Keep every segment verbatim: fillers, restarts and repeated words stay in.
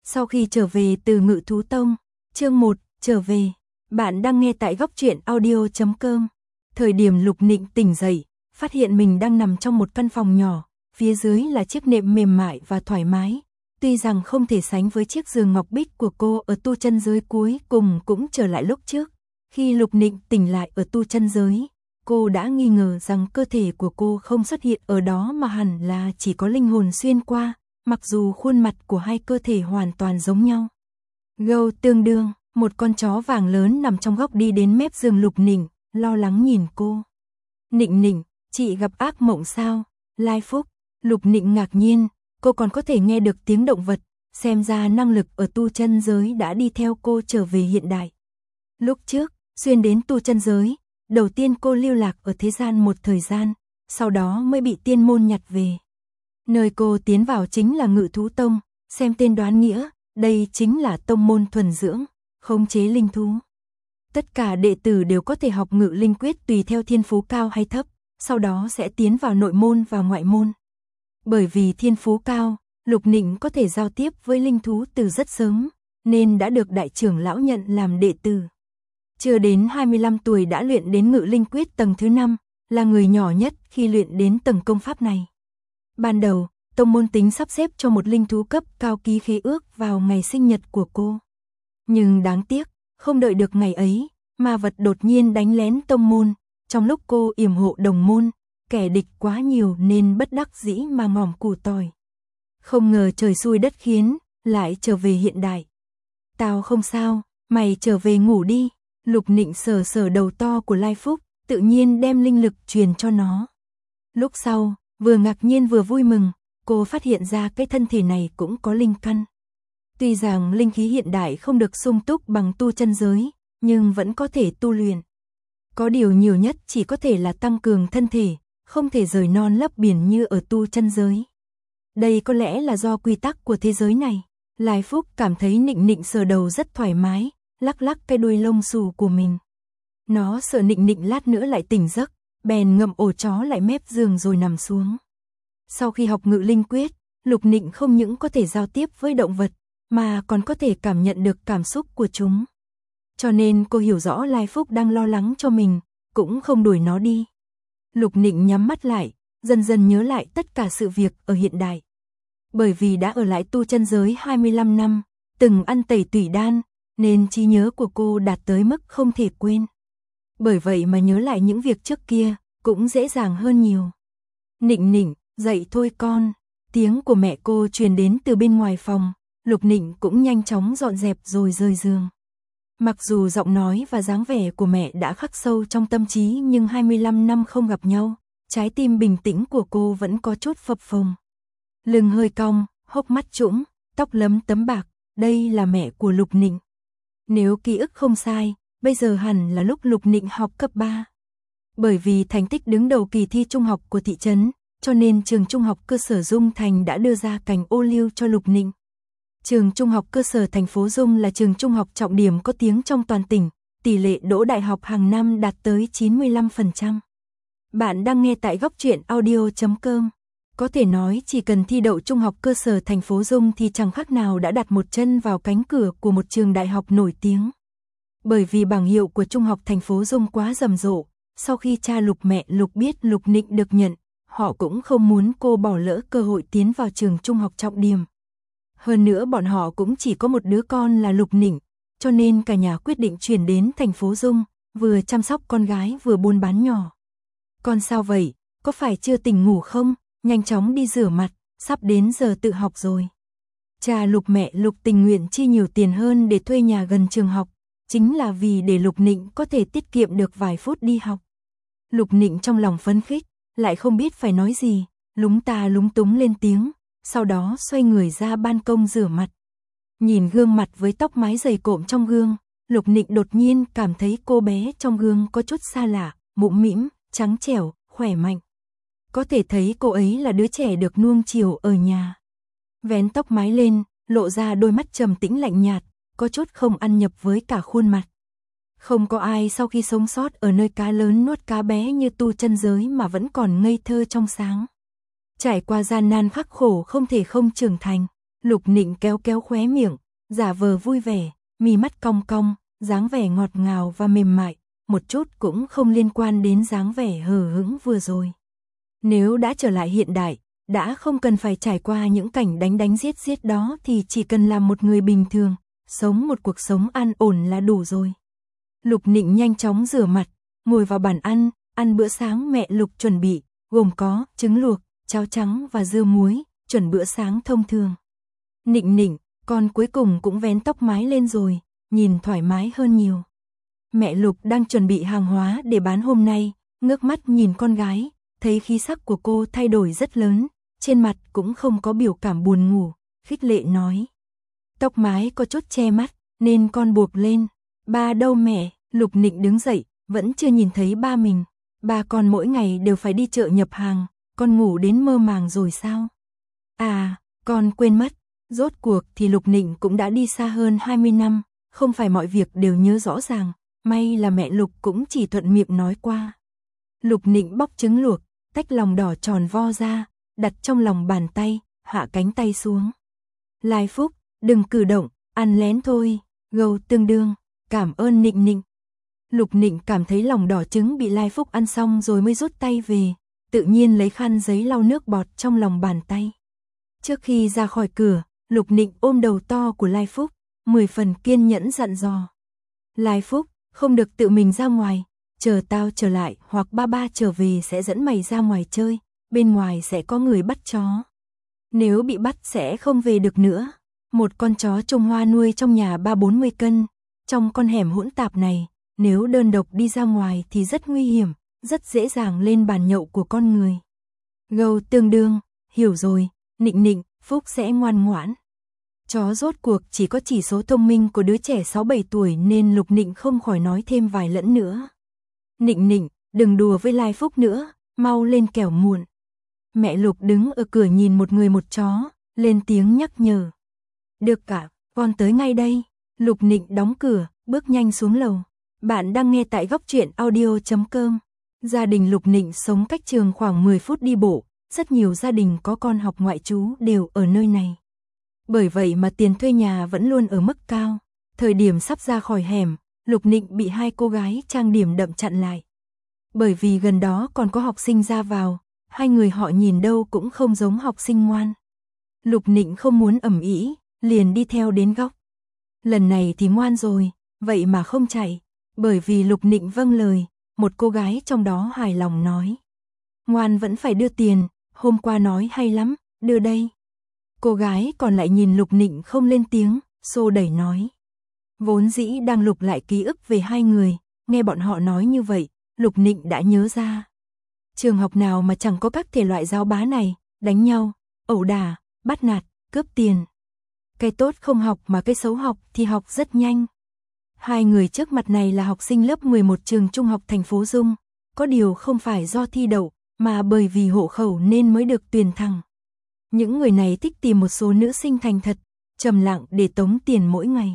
Sau khi trở về từ Ngự Thú Tông, chương một, trở về. Bạn đang nghe tại góc truyện audio chấm com. Thời điểm Lục Nịnh tỉnh dậy, phát hiện mình đang nằm trong một căn phòng nhỏ, phía dưới là chiếc nệm mềm mại và thoải mái. Tuy rằng không thể sánh với chiếc giường ngọc bích của cô ở tu chân giới, cuối cùng cũng trở lại lúc trước. Khi Lục Nịnh tỉnh lại ở tu chân giới, cô đã nghi ngờ rằng cơ thể của cô không xuất hiện ở đó mà hẳn là chỉ có linh hồn xuyên qua, mặc dù khuôn mặt của hai cơ thể hoàn toàn giống nhau. Gâu tương đương, một con chó vàng lớn nằm trong góc đi đến mép giường Lục Nịnh, lo lắng nhìn cô. Nịnh Nịnh, chị gặp ác mộng sao? Lai Phúc. Lục Nịnh ngạc nhiên, cô còn có thể nghe được tiếng động vật, xem ra năng lực ở tu chân giới đã đi theo cô trở về hiện đại. Lúc trước, xuyên đến tu chân giới, đầu tiên cô lưu lạc ở thế gian một thời gian, sau đó mới bị tiên môn nhặt về. Nơi cô tiến vào chính là Ngự Thú Tông, xem tên đoán nghĩa, đây chính là tông môn thuần dưỡng, khống chế linh thú. Tất cả đệ tử đều có thể học ngự linh quyết tùy theo thiên phú cao hay thấp, sau đó sẽ tiến vào nội môn và ngoại môn. Bởi vì thiên phú cao, Lục Nịnh có thể giao tiếp với linh thú từ rất sớm, nên đã được đại trưởng lão nhận làm đệ tử. Chưa đến hai mươi lăm tuổi đã luyện đến ngự linh quyết tầng thứ năm, là người nhỏ nhất khi luyện đến tầng công pháp này. Ban đầu, tông môn tính sắp xếp cho một linh thú cấp cao ký khế ước vào ngày sinh nhật của cô. Nhưng đáng tiếc, không đợi được ngày ấy, ma vật đột nhiên đánh lén tông môn, trong lúc cô yểm hộ đồng môn, kẻ địch quá nhiều nên bất đắc dĩ mà ngòm củ tỏi. Không ngờ trời xui đất khiến, lại trở về hiện đại. Tao không sao, mày trở về ngủ đi. Lục Nịnh sờ sờ đầu to của Lai Phúc, tự nhiên đem linh lực truyền cho nó. Lúc sau, vừa ngạc nhiên vừa vui mừng, cô phát hiện ra cái thân thể này cũng có linh căn. Tuy rằng linh khí hiện đại không được sung túc bằng tu chân giới, nhưng vẫn có thể tu luyện. Có điều nhiều nhất chỉ có thể là tăng cường thân thể, không thể rời non lấp biển như ở tu chân giới. Đây có lẽ là do quy tắc của thế giới này. Lai Phúc cảm thấy Nịnh Nịnh sờ đầu rất thoải mái, lắc lắc cái đuôi lông xù của mình. Nó sợ Nịnh Nịnh lát nữa lại tỉnh giấc, bèn ngậm ổ chó lại mép giường rồi nằm xuống. Sau khi học ngự linh quyết, Lục Nịnh không những có thể giao tiếp với động vật, mà còn có thể cảm nhận được cảm xúc của chúng. Cho nên cô hiểu rõ Lai Phúc đang lo lắng cho mình, cũng không đuổi nó đi. Lục Nịnh nhắm mắt lại, dần dần nhớ lại tất cả sự việc ở hiện đại. Bởi vì đã ở lại tu chân giới hai mươi lăm năm, từng ăn tẩy tủy đan, nên trí nhớ của cô đạt tới mức không thể quên. Bởi vậy mà nhớ lại những việc trước kia, cũng dễ dàng hơn nhiều. Nịnh Nịnh, dậy thôi con. Tiếng của mẹ cô truyền đến từ bên ngoài phòng, Lục Nịnh cũng nhanh chóng dọn dẹp rồi rời giường. Mặc dù giọng nói và dáng vẻ của mẹ đã khắc sâu trong tâm trí, nhưng hai mươi lăm năm không gặp nhau, trái tim bình tĩnh của cô vẫn có chút phập phồng. Lưng hơi cong, hốc mắt trũng, tóc lấm tấm bạc, đây là mẹ của Lục Nịnh. Nếu ký ức không sai, bây giờ hẳn là lúc Lục Nịnh học cấp ba. Bởi vì thành tích đứng đầu kỳ thi trung học của thị trấn, cho nên trường trung học cơ sở Dung Thành đã đưa ra cành ô liu cho Lục Nịnh. Trường trung học cơ sở thành phố Dung là trường trung học trọng điểm có tiếng trong toàn tỉnh, tỷ lệ đỗ đại học hàng năm đạt tới chín mươi lăm phần trăm. Bạn đang nghe tại góc truyện audio chấm com. Có thể nói chỉ cần thi đậu trung học cơ sở thành phố Dung thì chẳng khác nào đã đặt một chân vào cánh cửa của một trường đại học nổi tiếng. Bởi vì bảng hiệu của trung học thành phố Dung quá rầm rộ, sau khi cha Lục mẹ Lục biết Lục Nịnh được nhận, họ cũng không muốn cô bỏ lỡ cơ hội tiến vào trường trung học trọng điểm. Hơn nữa bọn họ cũng chỉ có một đứa con là Lục Nịnh, cho nên cả nhà quyết định chuyển đến thành phố Dung, vừa chăm sóc con gái vừa buôn bán nhỏ. Con sao vậy, có phải chưa tỉnh ngủ không? Nhanh chóng đi rửa mặt, sắp đến giờ tự học rồi. Cha Lục mẹ Lục tình nguyện chi nhiều tiền hơn để thuê nhà gần trường học, chính là vì để Lục Nịnh có thể tiết kiệm được vài phút đi học. Lục Nịnh trong lòng phấn khích, lại không biết phải nói gì, lúng ta lúng túng lên tiếng, sau đó xoay người ra ban công rửa mặt. Nhìn gương mặt với tóc mái dày cộm trong gương, Lục Nịnh đột nhiên cảm thấy cô bé trong gương có chút xa lạ, mũm mĩm, trắng trẻo, khỏe mạnh. Có thể thấy cô ấy là đứa trẻ được nuông chiều ở nhà. Vén tóc mái lên, lộ ra đôi mắt trầm tĩnh lạnh nhạt, có chút không ăn nhập với cả khuôn mặt. Không có ai sau khi sống sót ở nơi cá lớn nuốt cá bé như tu chân giới mà vẫn còn ngây thơ trong sáng. Trải qua gian nan khắc khổ không thể không trưởng thành. Lục Nịnh kéo kéo khóe miệng, giả vờ vui vẻ, mí mắt cong cong, dáng vẻ ngọt ngào và mềm mại, một chút cũng không liên quan đến dáng vẻ hờ hững vừa rồi. Nếu đã trở lại hiện đại, đã không cần phải trải qua những cảnh đánh đánh giết giết đó thì chỉ cần làm một người bình thường, sống một cuộc sống an ổn là đủ rồi. Lục Nịnh nhanh chóng rửa mặt, ngồi vào bàn ăn, ăn bữa sáng mẹ Lục chuẩn bị, gồm có trứng luộc, cháo trắng và dưa muối, chuẩn bữa sáng thông thường. Nịnh Nịnh, con cuối cùng cũng vén tóc mái lên rồi, nhìn thoải mái hơn nhiều. Mẹ Lục đang chuẩn bị hàng hóa để bán hôm nay, ngước mắt nhìn con gái, thấy khí sắc của cô thay đổi rất lớn, trên mặt cũng không có biểu cảm buồn ngủ, khích lệ nói. Tóc mái có chút che mắt, nên con buộc lên. Ba đâu mẹ? Lục Nịnh đứng dậy, vẫn chưa nhìn thấy ba mình. Ba con mỗi ngày đều phải đi chợ nhập hàng, con ngủ đến mơ màng rồi sao? À, con quên mất, rốt cuộc thì Lục Nịnh cũng đã đi xa hơn hai mươi năm, không phải mọi việc đều nhớ rõ ràng, may là mẹ Lục cũng chỉ thuận miệng nói qua. Lục Nịnh bóc trứng luộc, tách lòng đỏ tròn vo ra, đặt trong lòng bàn tay, hạ cánh tay xuống. Lai Phúc, đừng cử động, ăn lén thôi, gâu tương đương, cảm ơn Nịnh Nịnh. Lục Nịnh cảm thấy lòng đỏ trứng bị Lai Phúc ăn xong rồi mới rút tay về, tự nhiên lấy khăn giấy lau nước bọt trong lòng bàn tay. Trước khi ra khỏi cửa, Lục Nịnh ôm đầu to của Lai Phúc, mười phần kiên nhẫn dặn dò. Lai Phúc, không được tự mình ra ngoài, chờ tao trở lại hoặc ba ba trở về sẽ dẫn mày ra ngoài chơi, bên ngoài sẽ có người bắt chó. Nếu bị bắt sẽ không về được nữa. Một con chó Trung Hoa nuôi trong nhà ba bốn mươi cân, trong con hẻm hỗn tạp này, nếu đơn độc đi ra ngoài thì rất nguy hiểm, rất dễ dàng lên bàn nhậu của con người. Gâu tương đương, hiểu rồi, Nịnh Nịnh, Phúc sẽ ngoan ngoãn. Chó rốt cuộc chỉ có chỉ số thông minh của đứa trẻ sáu bảy tuổi nên Lục Nịnh không khỏi nói thêm vài lẫn nữa. Nịnh Nịnh, đừng đùa với Lai Phúc nữa, mau lên kẻo muộn. Mẹ Lục đứng ở cửa nhìn một người một chó, lên tiếng nhắc nhở. Được cả, con tới ngay đây. Lục Nịnh đóng cửa, bước nhanh xuống lầu. Bạn đang nghe tại góc truyện audio chấm com. Gia đình Lục Nịnh sống cách trường khoảng mười phút đi bộ, rất nhiều gia đình có con học ngoại trú đều ở nơi này. Bởi vậy mà tiền thuê nhà vẫn luôn ở mức cao. Thời điểm sắp ra khỏi hẻm, Lục Nịnh bị hai cô gái trang điểm đậm chặn lại. Bởi vì gần đó còn có học sinh ra vào, hai người họ nhìn đâu cũng không giống học sinh ngoan. Lục Nịnh không muốn ầm ĩ, liền đi theo đến góc. Lần này thì ngoan rồi, vậy mà không chạy. Bởi vì Lục Nịnh vâng lời, một cô gái trong đó hài lòng nói. Ngoan vẫn phải đưa tiền, hôm qua nói hay lắm, đưa đây. Cô gái còn lại nhìn Lục Nịnh không lên tiếng, xô đẩy nói. Vốn dĩ đang lục lại ký ức về hai người, nghe bọn họ nói như vậy, Lục Nịnh đã nhớ ra. Trường học nào mà chẳng có các thể loại giáo bá này, đánh nhau, ẩu đả, bắt nạt, cướp tiền. Cái tốt không học mà cái xấu học thì học rất nhanh. Hai người trước mặt này là học sinh lớp mười một trường trung học thành phố Dung, có điều không phải do thi đậu, mà bởi vì hộ khẩu nên mới được tuyển thẳng. Những người này thích tìm một số nữ sinh thành thật, trầm lặng để tống tiền mỗi ngày.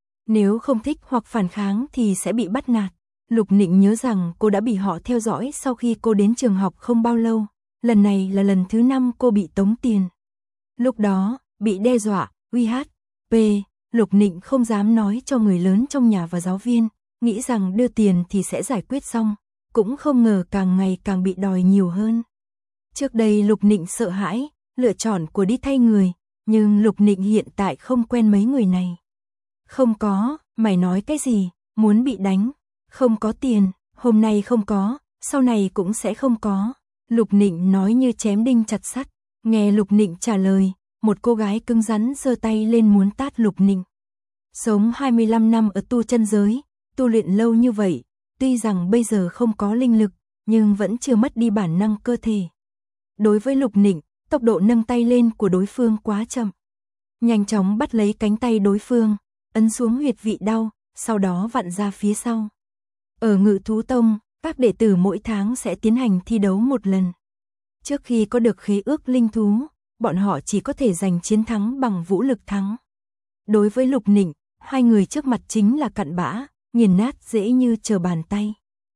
Nếu không thích hoặc phản kháng thì sẽ bị bắt nạt. Lục Nịnh nhớ rằng cô đã bị họ theo dõi sau khi cô đến trường học không bao lâu, lần này là lần thứ năm cô bị tống tiền. Lúc đó, bị đe dọa, uy hiếp, p, Lục Nịnh không dám nói cho người lớn trong nhà và giáo viên, nghĩ rằng đưa tiền thì sẽ giải quyết xong, cũng không ngờ càng ngày càng bị đòi nhiều hơn. Trước đây Lục Nịnh sợ hãi, lựa chọn của đi thay người, nhưng Lục Nịnh hiện tại không quen mấy người này. Không có, mày nói cái gì, muốn bị đánh, không có tiền, hôm nay không có, sau này cũng sẽ không có. Lục Nịnh nói như chém đinh chặt sắt, nghe Lục Nịnh trả lời, một cô gái cứng rắn giơ tay lên muốn tát Lục Nịnh. Sống hai mươi lăm năm ở tu chân giới, tu luyện lâu như vậy, tuy rằng bây giờ không có linh lực, nhưng vẫn chưa mất đi bản năng cơ thể. Đối với Lục Nịnh, tốc độ nâng tay lên của đối phương quá chậm. Nhanh chóng bắt lấy cánh tay đối phương, ấn xuống huyệt vị đau, sau đó vặn ra phía sau. Ở Ngự Thú Tông, các đệ tử mỗi tháng sẽ tiến hành thi đấu một lần. Trước khi có được khế ước linh thú, bọn họ chỉ có thể giành chiến thắng bằng vũ lực thắng. Đối với Lục Nịnh, hai người trước mặt chính là cặn bã, nghiền nát dễ như trở bàn tay.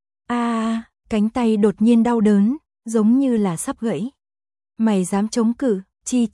A, à, cánh tay đột nhiên đau đớn, giống như là sắp gãy. Mày dám chống cự, chi chi,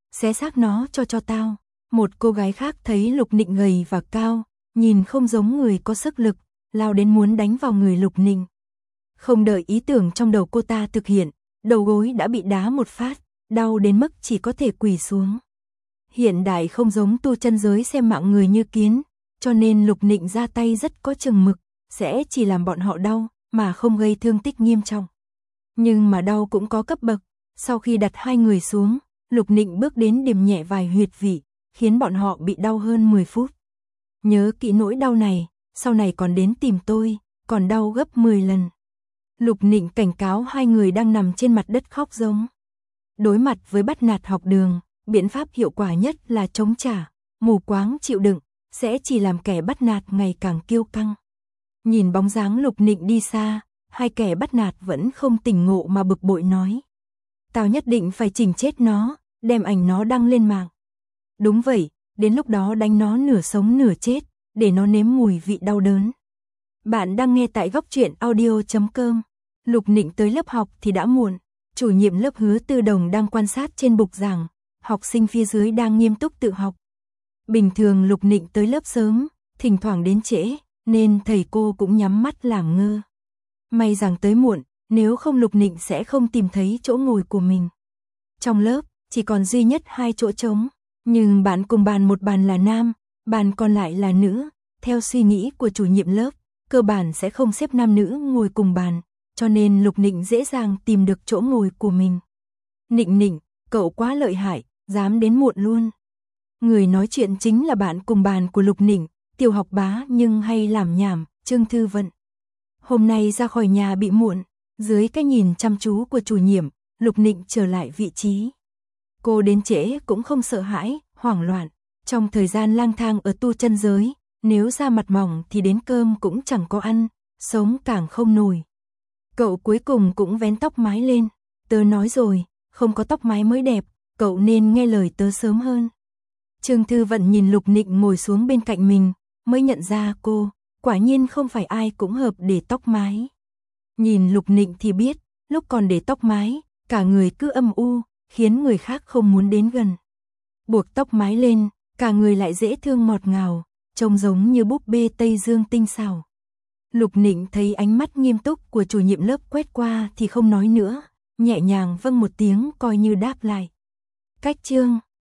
xé xác nó cho cho tao. Một cô gái khác thấy Lục Nịnh gầy và cao, nhìn không giống người có sức lực, lao đến muốn đánh vào người Lục Nịnh. Không đợi ý tưởng trong đầu cô ta thực hiện, đầu gối đã bị đá một phát, đau đến mức chỉ có thể quỳ xuống. Hiện đại không giống tu chân giới xem mạng người như kiến, cho nên Lục Nịnh ra tay rất có chừng mực, sẽ chỉ làm bọn họ đau, mà không gây thương tích nghiêm trọng. Nhưng mà đau cũng có cấp bậc, sau khi đặt hai người xuống, Lục Nịnh bước đến điểm nhẹ vài huyệt vị, khiến bọn họ bị đau hơn mười phút. Nhớ kỹ nỗi đau này, sau này còn đến tìm tôi, còn đau gấp mười lần. Lục Nịnh cảnh cáo hai người đang nằm trên mặt đất khóc giống. Đối mặt với bắt nạt học đường, biện pháp hiệu quả nhất là chống trả, mù quáng chịu đựng, sẽ chỉ làm kẻ bắt nạt ngày càng kiêu căng. Nhìn bóng dáng Lục Nịnh đi xa, hai kẻ bắt nạt vẫn không tỉnh ngộ mà bực bội nói. Tao nhất định phải chỉnh chết nó, đem ảnh nó đăng lên mạng. Đúng vậy, đến lúc đó đánh nó nửa sống nửa chết, để nó nếm mùi vị đau đớn. Bạn đang nghe tại góc truyện audio chấm com. Lục Nịnh tới lớp học thì đã muộn, chủ nhiệm lớp Hứa Tư Đồng đang quan sát trên bục giảng, học sinh phía dưới đang nghiêm túc tự học. Bình thường Lục Nịnh tới lớp sớm, thỉnh thoảng đến trễ, nên thầy cô cũng nhắm mắt làm ngơ. May rằng tới muộn, nếu không Lục Nịnh sẽ không tìm thấy chỗ ngồi của mình. Trong lớp, chỉ còn duy nhất hai chỗ trống, nhưng bạn cùng bàn một bàn là nam, bàn còn lại là nữ. Theo suy nghĩ của chủ nhiệm lớp, cơ bản sẽ không xếp nam nữ ngồi cùng bàn, cho nên Lục Nịnh dễ dàng tìm được chỗ ngồi của mình. Nịnh Nịnh, cậu quá lợi hại, dám đến muộn luôn. Người nói chuyện chính là bạn cùng bàn của Lục Nịnh, tiểu học bá nhưng hay làm nhảm, Trương Thư Vận. Hôm nay ra khỏi nhà bị muộn, dưới cái nhìn chăm chú của chủ nhiệm, Lục Nịnh trở lại vị trí. Cô đến trễ cũng không sợ hãi, hoảng loạn. Trong thời gian lang thang ở tu chân giới, nếu da mặt mỏng thì đến cơm cũng chẳng có ăn, sống càng không nổi. Cậu cuối cùng cũng vén tóc mái lên. Tớ nói rồi, không có tóc mái mới đẹp, cậu nên nghe lời tớ sớm hơn. Trương Thư Vận nhìn Lục Nịnh ngồi xuống bên cạnh mình, mới nhận ra cô, quả nhiên không phải ai cũng hợp để tóc mái. Nhìn Lục Nịnh thì biết, lúc còn để tóc mái, cả người cứ âm u, khiến người khác không muốn đến gần. Buộc tóc mái lên, cả người lại dễ thương ngọt ngào, trông giống như búp bê Tây Dương tinh xảo. Lục Nịnh thấy ánh mắt nghiêm túc của chủ nhiệm lớp quét qua thì không nói nữa, nhẹ nhàng vâng một tiếng coi như đáp lại. Cách chương